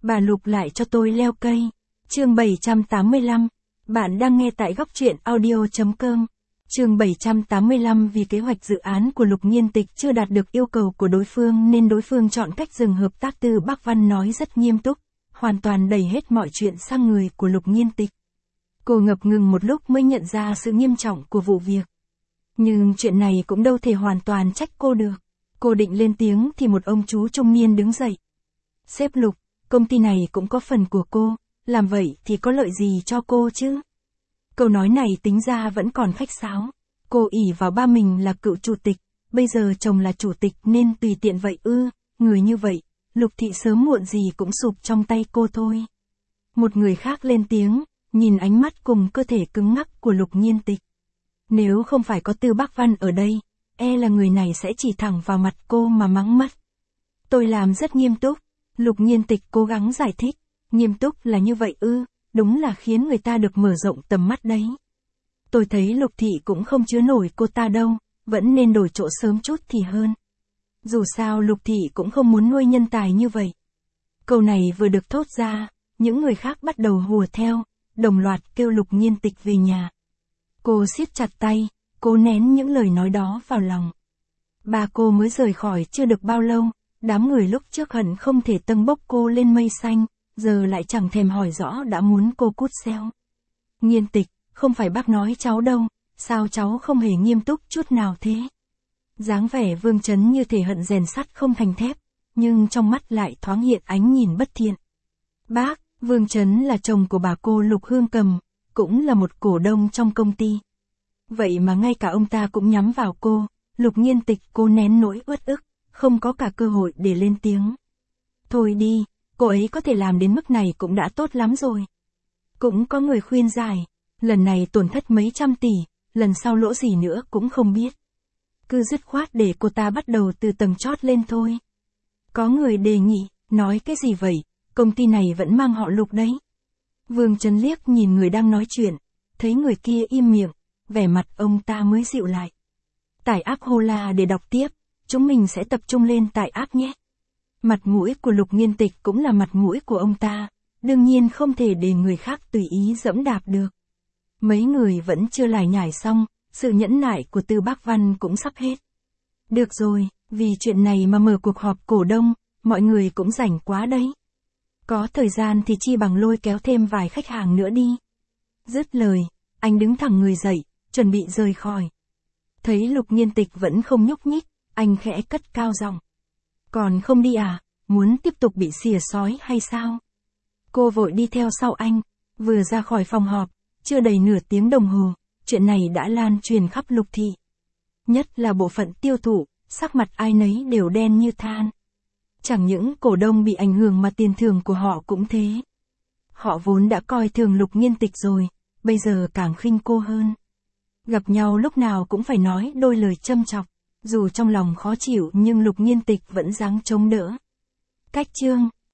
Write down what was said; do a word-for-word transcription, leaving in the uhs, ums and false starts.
Bà Lục lại cho tôi leo cây. Chương bảy trăm tám mươi lăm. Bạn đang nghe tại góc truyện audio.com. Chương bảy trăm tám mươi lăm. Vì kế hoạch dự án của Lục Nhiên Tịch chưa đạt được yêu cầu của đối phương nên đối phương chọn cách dừng hợp tác. Từ Bắc Văn nói rất nghiêm túc, hoàn toàn đẩy hết mọi chuyện sang người của Lục Nhiên Tịch. Cô ngập ngừng một lúc mới nhận ra sự nghiêm trọng của vụ việc. Nhưng chuyện này cũng đâu thể hoàn toàn trách cô được. Cô định lên tiếng thì một ông chú trung niên đứng dậy. Sếp Lục, công ty này cũng có phần của cô, làm vậy thì có lợi gì cho cô chứ? Câu nói này tính ra vẫn còn khách sáo. Cô ỷ vào ba mình là cựu chủ tịch, bây giờ chồng là chủ tịch nên tùy tiện vậy ư, người như vậy, Lục thị sớm muộn gì cũng sụp trong tay cô thôi. Một người khác lên tiếng, nhìn ánh mắt cùng cơ thể cứng ngắc của Lục Nhiên Tịch. Nếu không phải có Tư Bắc Văn ở đây, e là người này sẽ chỉ thẳng vào mặt cô mà mắng mất. Tôi làm rất nghiêm túc, Lục Nhiên Tịch cố gắng giải thích, nghiêm túc là như vậy ư, đúng là khiến người ta được mở rộng tầm mắt đấy. Tôi thấy Lục thị cũng không chứa nổi cô ta đâu, vẫn nên đổi chỗ sớm chút thì hơn. Dù sao Lục thị cũng không muốn nuôi nhân tài như vậy. Câu này vừa được thốt ra, những người khác bắt đầu hùa theo, đồng loạt kêu Lục Nhiên Tịch về nhà. Cô siết chặt tay, cố nén những lời nói đó vào lòng. Ba cô mới rời khỏi chưa được bao lâu, đám người lúc trước hận không thể tâng bốc cô lên mây xanh, giờ lại chẳng thèm hỏi rõ đã muốn cô cút xéo. Nhiên Tịch, không phải bác nói cháu đâu, sao cháu không hề nghiêm túc chút nào thế? Dáng vẻ Vương Chấn như thể hận rèn sắt không thành thép, nhưng trong mắt lại thoáng hiện ánh nhìn bất thiện. Bác, Vương Chấn là chồng của bà cô Lục Hương Cầm, cũng là một cổ đông trong công ty. Vậy mà ngay cả ông ta cũng nhắm vào cô. Lục Nhiên Tịch cố nén nỗi uất ức, không có cả cơ hội để lên tiếng. Thôi đi, cô ấy có thể làm đến mức này cũng đã tốt lắm rồi. Cũng có người khuyên giải, lần này tổn thất mấy trăm tỷ, lần sau lỗ gì nữa cũng không biết. Cứ dứt khoát để cô ta bắt đầu từ tầng chót lên thôi. Có người đề nghị, nói cái gì vậy, công ty này vẫn mang họ Lục đấy. Vương Chấn liếc nhìn người đang nói chuyện, thấy người kia im miệng, vẻ mặt ông ta mới dịu lại. Tải app Hola để đọc tiếp, chúng mình sẽ tập trung lên tải app nhé. Mặt mũi của Lục Nhiên Tịch cũng là mặt mũi của ông ta, đương nhiên không thể để người khác tùy ý dẫm đạp được. Mấy người vẫn chưa lải nhải xong, sự nhẫn nại của Tư Bắc Văn cũng sắp hết. Được rồi, vì chuyện này mà mở cuộc họp cổ đông, mọi người cũng rảnh quá đấy. Có thời gian thì chi bằng lôi kéo thêm vài khách hàng nữa đi. Dứt lời, anh đứng thẳng người dậy, chuẩn bị rời khỏi. Thấy Lục Nhiên Tịch vẫn không nhúc nhích, anh khẽ cất cao giọng. Còn không đi à, muốn tiếp tục bị xìa sói hay sao? Cô vội đi theo sau anh, vừa ra khỏi phòng họp, chưa đầy nửa tiếng đồng hồ, chuyện này đã lan truyền khắp Lục thị. Nhất là bộ phận tiêu thụ, sắc mặt ai nấy đều đen như than. Chẳng những cổ đông bị ảnh hưởng mà tiền thưởng của họ cũng thế. Họ vốn đã coi thường Lục Nhiên Tịch rồi, bây giờ càng khinh cô hơn. Gặp nhau lúc nào cũng phải nói đôi lời châm chọc, dù trong lòng khó chịu nhưng Lục Nhiên Tịch vẫn dáng chống đỡ. Cách chương